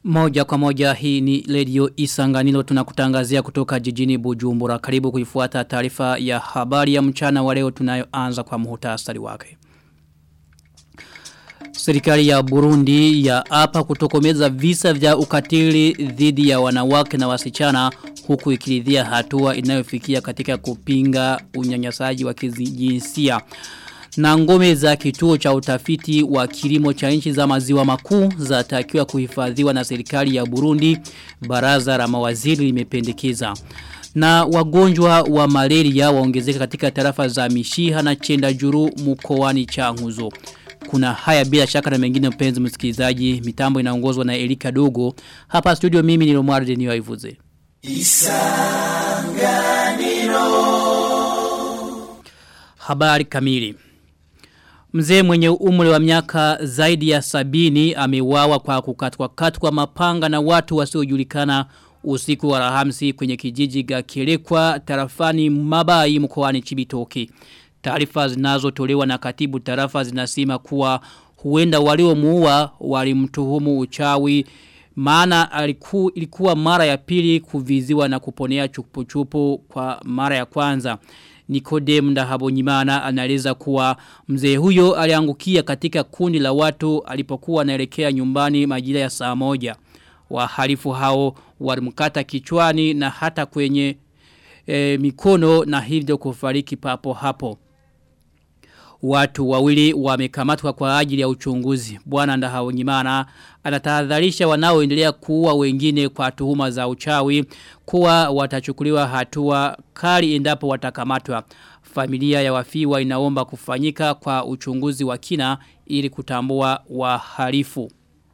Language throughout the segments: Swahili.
Moja kwa moja hii ni Radio Isanganilo tunakutangazia kutoka jijini Bujumbura. Karibu kuifuata taarifa ya habari ya mchana wa leo tunayoanza kwa muhtasari wake. Serikali ya Burundi ya hapa kutokomeza visa vya ukatili dhidi ya wanawake na wasichana huku ikiridhia hatua inayofikia katika kupinga unyanyasaji wa kijinsia. Na ngome za kituo cha utafiti wa kilimo cha nchi za maziwa makuu zatakiwa kuhifadhiwa na serikali ya Burundi, baraza la mawaziri limependekeza. Na wagonjwa wa malaria waongezeka katika tarafa za Mishiha na Chendajuru mkoani Changuzo. Kuna haya bila shaka na mengine mpenzi msikilizaji, mitambo inaongozwa na Elika Dogo. Hapa studio mimi ni Romuald Denio Ivuze. Isanganiro. Habari kamili. Mzee mwenye umri wa miaka zaidi ya 70 ameuawa kwa kukatwa mapanga na watu wasiojulikana usiku wa Alhamisi kwenye kijiji Gakelekwa tarafani Mabayi mkoani Cibitoke. Taarifa zinazotolewa na katibu tarafa zinasema kuwa huenda waliomuua walimtuhumu uchawi, maana ilikuwa mara ya pili kuviziwa na kuponea chupuchupu kwa mara ya kwanza. Nikodem Ndahabonyimana anaeleza kuwa mzee huyo aliangukia katika kundi la watu alipokuwa anaelekea nyumbani majira ya saa 1. Wahalifu hao walimkata kichwani na hata kwenye mikono na hivyo kufariki papo hapo. Watu wawili wamekamatwa kwa ajili ya uchunguzi. Bwana Ndahabonyimana anatahadharisha wanaoendelea kuua wengine kwa tuhuma za uchawi kuwa watachukuliwa hatua kali endapo watakamatwa. Familia ya wafiwa inaomba kufanyika kwa uchunguzi wa kina ili kutambua wahalifu.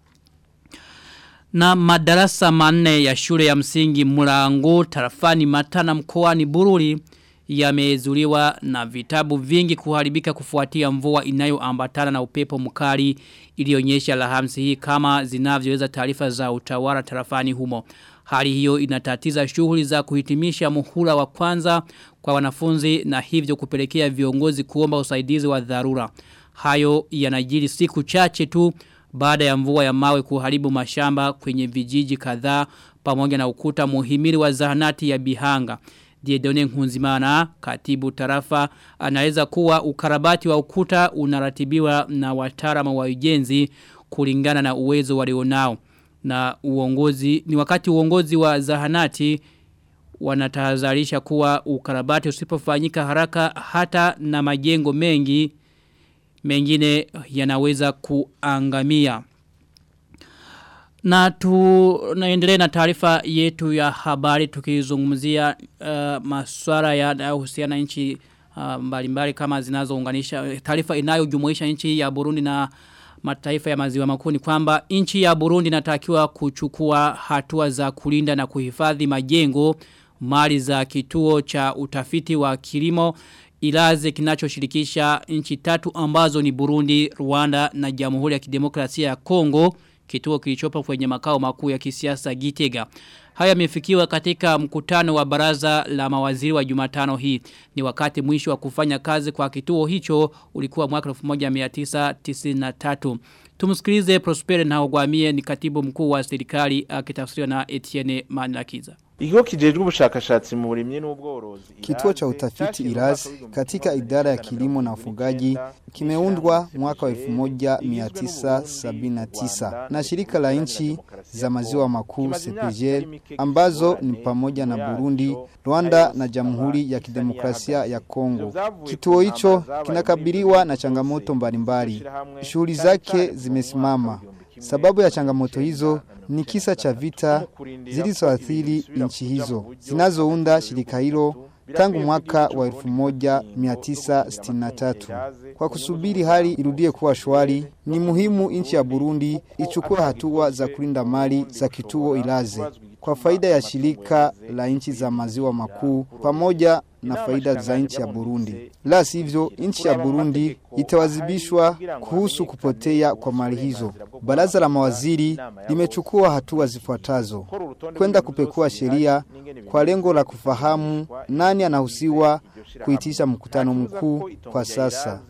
Na madarasa 4 ya shule ya msingi Murango tarafani Matana mkoani Bururi yamezuliwa na vitabu vingi kuharibika kufuatia mvua inayoambatana na upepo mkali ilionyesha Alhamisi hii kama zinavyoweza taarifa za utawala tarafani humo. Hali hiyo inatatiza shughuli za kuhitimisha muhula wa kwanza kwa wanafunzi na hivyo kupelekea viongozi kuomba usaidizi wa dharura. Hayo yanajiri siku chache tu baada ya mvua ya mawe kuharibu mashamba kwenye vijiji kadhaa pamoja na ukuta muhimili wa zahanati ya Bihanga. Diedone Nkunzimana, katibu tarafa, anaeleza kuwa ukarabati wa ukuta unaratibiwa na wataalamu wa ujenzi kulingana na uwezo walionao. Na ni wakati uongozi wa zahanati wanatahadharisha kuwa ukarabati usipofanyika haraka hata na majengo mengine yanaweza kuangamia. Na tunaendelea na taarifa yetu ya habari tukizungumzia masuala yanayohusiana nchi mbalimbali kama zinazounganisha. Taarifa inayojumuisha nchi ya Burundi na mataifa ya maziwa makuu ni kwamba nchi ya Burundi inatakiwa kuchukua hatua za kulinda na kuhifadhi majengo, mali za kituo cha utafiti wa kilimo Ilaze kinachoshirikisha nchi 3 ambazo ni Burundi, Rwanda na Jamhuri ya Kidemokrasia ya Kongo, kituo kilichopo kwenye makao makuu ya kisiasa Gitega. Haya yamefikiwa katika mkutano wa baraza la mawaziri wa Jumatano hii. Ni wakati mwisho wa kufanya kazi kwa kituo hicho ulikuwa mwaka 1993. Tumsikilize Prosper Ntahogwamiye ni katibu mkuu wa serikali akitafsiriwa na Etienne Manirakiza. Ikigo kijejwe ubushakashatsi mu burimyi n'ubworozi. Kituo cha utafiti Iraz katika idara ya kilimo na ufugaji kimeundwa mwaka wa 1979 na shirika la nchi za maziwa makuu CPGL ambazo ni pamoja na Burundi, Rwanda na Jamhuri ya Kidemokrasia ya Kongo. Kituo hicho kinakabiliwa na changamoto mbalimbali. Shughuli zake zimesimama. Sababu ya changamoto hizo ni kisa cha vita zilizoathiri nchi hizo zinazounda shirika hilo tangu mwaka wa 1963. Kwa kusubiri hali irudie kuwa shwari, ni muhimu nchi ya Burundi ichukue hatua za kulinda mali za kituo Ilaze kwa faida ya shirika la nchi za maziwa makuu pamoja na faida za nchi ya Burundi. La sivyo nchi ya Burundi itawazibishwa kuhusu kupotea kwa mali hizo. Baraza la mawaziri limechukua hatua zifuatazo: kwenda kupekua sheria kwa lengo la kufahamu nani anahusiwa kuitisha mkutano mkuu kwa sasa.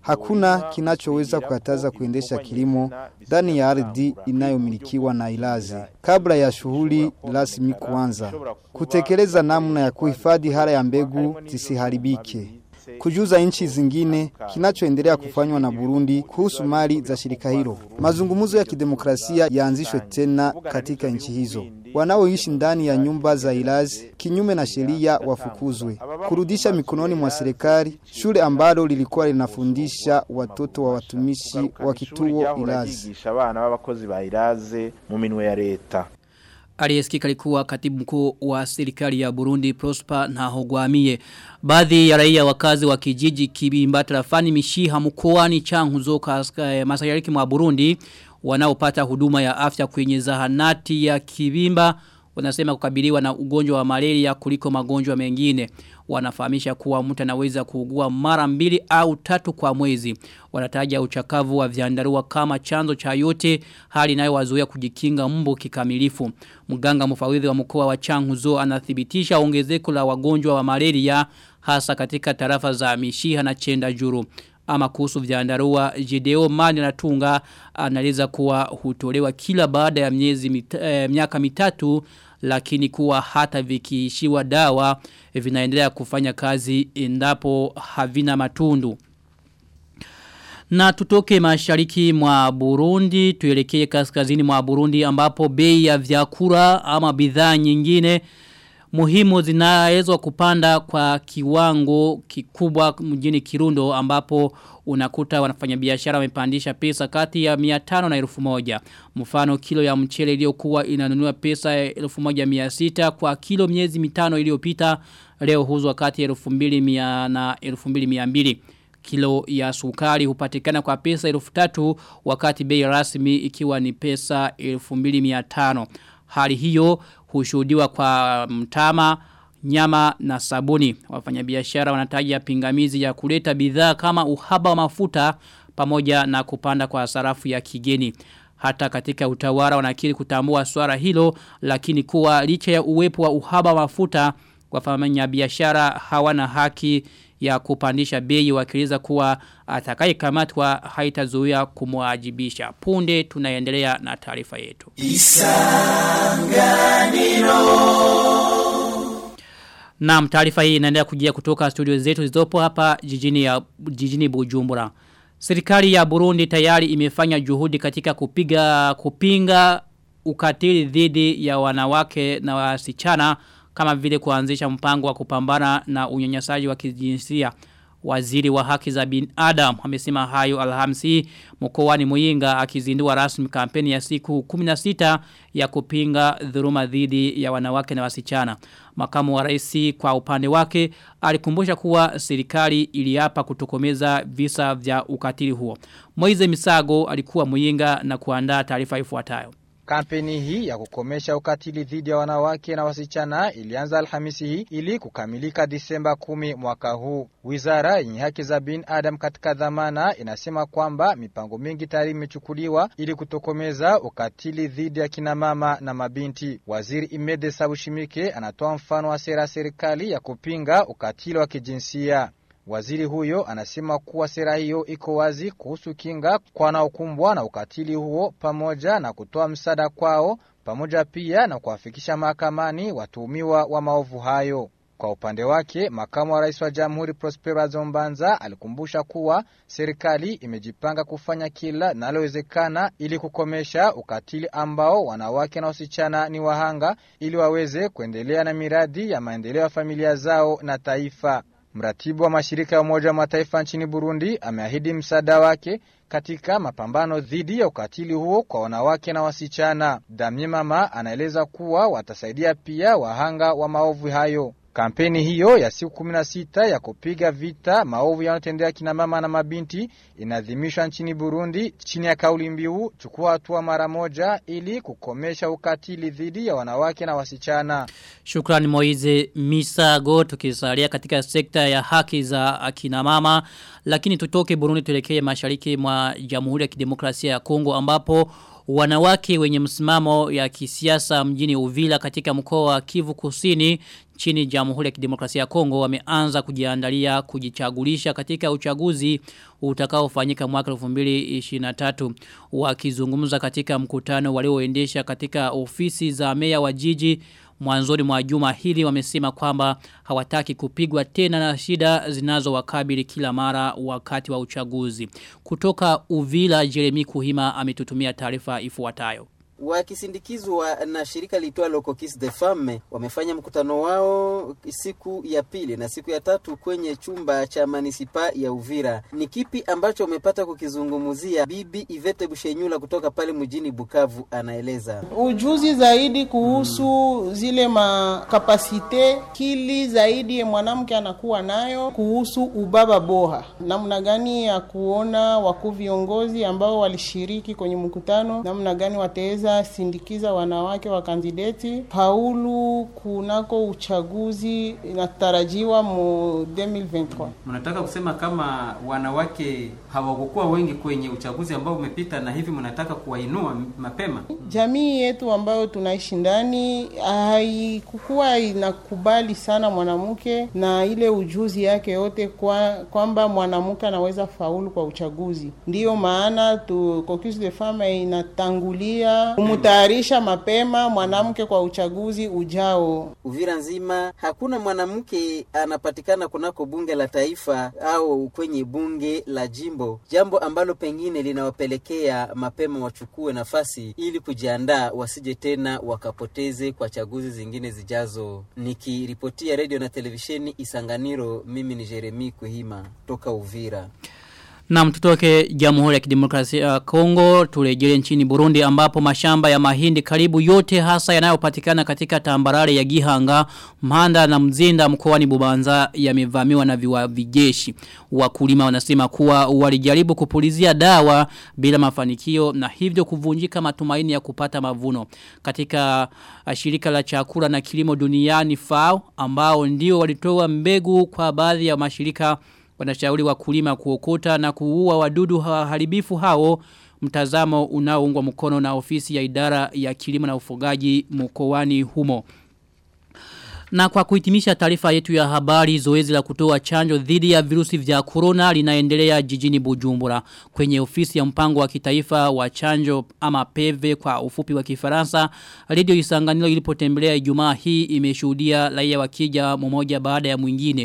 Hakuna kinachoweza kukataza kuendesha kilimo ndani ya ardhi inayomilikiwa na ilazi kabla ya shughuli rasmi kuanza. Kutekeleza namna ya kuhifadhi hara ya mbegu zisiharibike. Kujuza nchi zingine kinachoendelea kufanywa na Burundi kuhusu mali za shirika hilo. Mazungumzo ya kidemokrasia yaanzishwe tena katika nchi hizo. Wanaoishi ndani ya nyumba za ilazi kinyume na sheria wafukuzwe. Kurudisha mikononi mwa serikali shule ambalo lilikuwa linafundisha watoto wa watumishi wa kituo ilazi. Abana b'abakozi ba ilaze mu minwe ya leta. Aliyesikika alikuwa katibu mkuu wa serikali ya Burundi Prosper Ntahogwamiye. Baadhi ya raia wakazi wa kijiji Kibimba tarafani Mishiha mkoani Cankuzo mashariki mwa Burundi wanaopata huduma ya afya kwenye zahanati ya Kibimba wanasema kukabiliwa na ugonjwa wa malaria kuliko magonjwa mengine. Wanafahamisha kuwa mtu anaweza kuugua mara 2 au 3 kwa mwezi. Wanataja uchakavu wa vyandarua kama chanzo cha yote, hali inayowazuia kujikinga mbu kikamilifu. Mganga mfawidhi wa mkoa wa Cankuzo anathibitisha ongezeko la wagonjwa wa malaria hasa katika tarafa za Mishiha na Cendajuru. Ama kuhusu vyandarua Jideo Mani na Tunga analiza kuwa hutolewa kila baada ya miaka 3 lakini kuwa hata vikiishiwa dawa vinaendelea kufanya kazi endapo havina matundu. Na tutoke mashariki mwa Burundi tuelekee kaskazini mwa Burundi ambapo bei ya vyakula ama bidhaa nyingine muhimu zinawezwa kupanda kwa kiwango kikubwa mjini Kirundo ambapo unakuta wanafanyabiashara wamepandisha pesa kati ya 500 na 1000. Mfano kilo ya mchele iliyokuwa inanunua pesa 1600 kwa kilo miezi 5 iliyopita leo huzwa kati ya 2200 na 2200. Kilo ya sukari hupatikana kwa pesa 3000 wakati bei rasmi ikiwa ni pesa 2500. Hali hiyo hushuhudiwa kwa mtama, nyama na sabuni. Wafanyabiashara wanataja pingamizi ya kuleta bidhaa kama uhaba wa mafuta pamoja na kupanda kwa sarafu ya kigeni. Hata katika utawala wanakiri kutambua swala hilo lakini kuwa licha ya uwepo wa uhaba wa mafuta wafanyabiashara hawana haki ya kupandisha bei wakieleza kuwa atakayekamatwa haitazuia kumwajibisha. Punde tunaendelea na taarifa yetu. Isanganiro. Naam, taarifa hii inaendelea kujia kutoka studio zetu zilizopo hapa jijini Bujumbura. Serikali ya Burundi tayari imefanya juhudi katika kupinga ukatili dhidi ya wanawake na wasichana kama vile kuanzisha mpango wa kupambana na unyanyasaji wa kijinsia. Waziri wa haki za binadamu amesema hayo Alhamisi mkoani Muyinga akizindua rasmi kampeni ya siku 16 ya kupinga dhuluma dhidi ya wanawake na wasichana. Makamu wa rais kwa upande wake alikumbusha kuwa serikali iliapa kutokomeza visa vya ukatili huo. Moize Misago alikuwa Muyinga na kuandaa taarifa ifuatayo. Kampeni hii ya kukomesha ukatili dhidi ya wanawake na wasichana ilianza Alhamisi hii ili kukamilika Disemba 10 mwaka huu. Wizara yenye haki za binadamu katika dhamana inasema kwamba mipango mingi tayari imechukuliwa ili kutokomeza ukatili dhidi ya kina mama na mabinti. Waziri Imede Sabushimike anatoa mfano wa sera serikali ya kupinga ukatili wa kijinsia. Waziri huyo anasema kuwa sera hiyo iko wazi kuhusu kinga kwa wanaokumbwa na ukatili huo pamoja na kutoa msaada kwao pamoja pia na kuwafikisha mahakamani watuhumiwa wa maovu hayo. Kwa upande wake, makamu wa rais wa Jamhuri Prosper Zombanza alikumbusha kuwa serikali imejipanga kufanya kila linalowezekana ili kukomesha ukatili ambao wanawake na wasichana ni wahanga ili waweze kuendelea na miradi ya maendeleo ya familia zao na taifa. Mratibu wa mashirika ya Umoja wa Mataifa nchini Burundi ameahidi msaada wake katika mapambano dhidi ya ukatili huo kwa wanawake na wasichana. Damie Mama anaeleza kuwa watasaidia pia wahanga wa maovu hayo. Kampeni hiyo ya siku 16 ya kupiga vita maovu yanayotendea kina mama na mabinti inadhimishwa nchini Burundi chini ya kauli mbiu chukua hatua mara moja ili kukomesha ukatili dhidi ya wanawake na wasichana. Shukrani Moize Misago. Tukisalia katika sekta ya haki za akina mama, lakini tutoke Burundi tuelekee mashariki mwa Jamhuri ya Kidemokrasia ya Kongo ambapo Wanawake wenye msimamo ya kisiasa mjini Uvira katika mkoa wa Kivu Kusini chini Jamhuri ya Kidemokrasia ya Kongo wameanza kujiandalia kujichagulisha katika uchaguzi utakaofanyika mwaka 2023. Wakizungumza katika mkutano walioendesha katika ofisi za meya wa jiji mwanzoni mwa juma hili wamesema kwamba hawataki kupigwa tena na shida zinazowakabili kila mara wakati wa uchaguzi. Kutoka Uvira, Jeremy Kuhima ametutumia taarifa ifuatayo. Wakisindikizwa na shirika liitwalo Caucus des Femmes wamefanya mkutano wao siku ya pili na siku ya tatu kwenye chumba cha manisipa ya Uvira. Ni kipi ambacho wamepata kukizungumzia? Bibi Ivete Bushenyula kutoka pale mjini Bukavu anaeleza. Ujuzi zaidi kuhusu zile makapasite kili zaidi mwanamke anakuwa nayo kuhusu ubaba bora. Namna gani ya kuona wakuu viongozi ambao walishiriki kwenye mkutano, namna gani wataweza sindikiza wanawake wa kandidati Paulu kunako uchaguzi inatarajiwa mu 2023. Mnataka kusema kama wanawake hawakokuwa wengi kwenye uchaguzi ambao umepita na hivi mnataka kuwainua mapema? Jamii yetu ambayo tunaishi ndani haikuwa inakubali sana mwanamke na ile ujuzi yake yote kwamba mwanamke anaweza faulu kwa uchaguzi. Ndiyo maana Caucus des Femmes inatangulia kumtayarisha mapema mwanamke kwa uchaguzi ujao. Uvira nzima hakuna mwanamke anapatikana kunako bunge la taifa au kwenye bunge la jimbo, jambo ambalo pengine linawapelekea mapema wachukue nafasi ili kujiandaa wasije tena wakapoteze kwa chaguzi zingine zijazo. Nikiripotia radio na televisheni Isanganiro, mimi ni Jeremy Kuhima toka Uvira. Na mtutoke Jamhuri ya Kidemokrasia ya Kongo turejele nchini Burundi ambapo mashamba ya mahindi karibu yote hasa yanayopatikana katika tambarare ya Gihanga, Mhanda na Mzinda mkoani Bubanza yamevamiwa na viwavi jeshi. Wakulima wanasema kuwa walijaribu kupulizia dawa bila mafanikio na hivyo kuvunjika matumaini ya kupata mavuno. Katika shirika la chakula na kilimo duniani FAO ambao ndio walitoa mbegu kwa baadhi ya mashirika wanashauri wakulima kuokota na kuua wadudu haribifu hao, mtazamo unaoungwa mkono na ofisi ya idara ya kilimo na ufugaji mkoani humo. Na kwa kuhitimisha taarifa yetu ya habari, zoezi la kutoa chanjo dhidi ya virusi vya corona linaendelea jijini Bujumbura. Kwenye ofisi ya mpango wa kitaifa wa chanjo ama PV kwa ufupi wa Kifaransa, Radio Isanganiro ilipotembelea Ijumaa hii imeshuhudia raia wakija mmoja baada ya mwingine.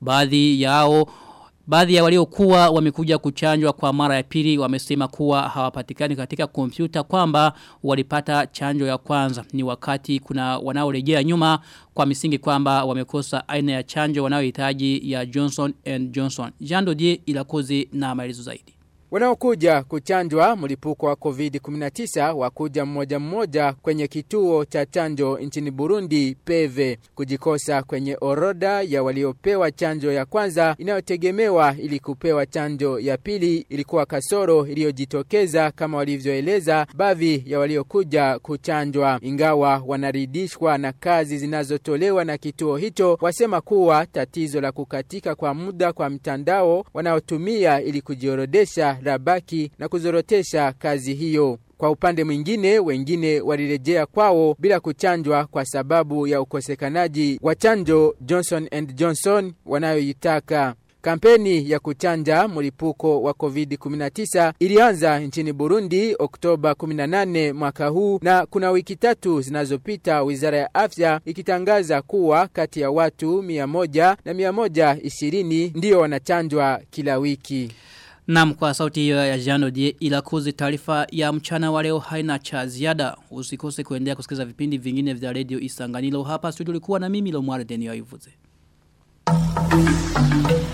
Baadhi ya waliokuwa wamekuja kuchanjwa kwa mara ya pili wamesema kuwa hawapatikani katika kompyuta kwamba walipata chanjo ya kwanza. Ni wakati kuna wanaorejea nyuma kwa misingi kwamba wamekosa aina ya chanjo wanayohitaji ya Johnson & Johnson. Jando die Ilakoze na maelezo zaidi. Wanaokuja kuchanjwa mlipuko wa COVID-19 wakuja mmoja mmoja kwenye kituo cha chanjo nchini Burundi PV. Kujikosa kwenye orodha ya waliopewa chanjo ya kwanza inayotegemewa ili kupewa chanjo ya pili ilikuwa kasoro iliyojitokeza kama walivyoeleza baadhi ya waliokuja kuchanjwa. Ingawa wanaridhishwa na kazi zinazotolewa na kituo hicho, wasema kuwa tatizo la kukatika kwa muda kwa mtandao wanaotumia ili kujiorodesha rabaki na kuzorotesha kazi hiyo. Kwa upande mwingine, wengine walirejea kwao bila kuchanjwa kwa sababu ya ukosekanaji wa chanjo Johnson & Johnson wanayoitaka. Kampeni ya kuchanja mlipuko wa COVID-19 ilianza nchini Burundi Oktoba 18 mwaka huu na kuna wiki tatu zinazopita Wizara ya Afya ikitangaza kuwa kati ya watu 100 na 120 ndio wanachanjwa kila wiki. Naam, kwa sauti hiyo ya Jano die Ilakoze taarifa ya mchana wa leo haina cha ziada. Usikose kuendelea kusikiliza vipindi vingine vya Radio Isanganiro. Hapa studio ulikuwa na mimi Lomware Denio Ivuze.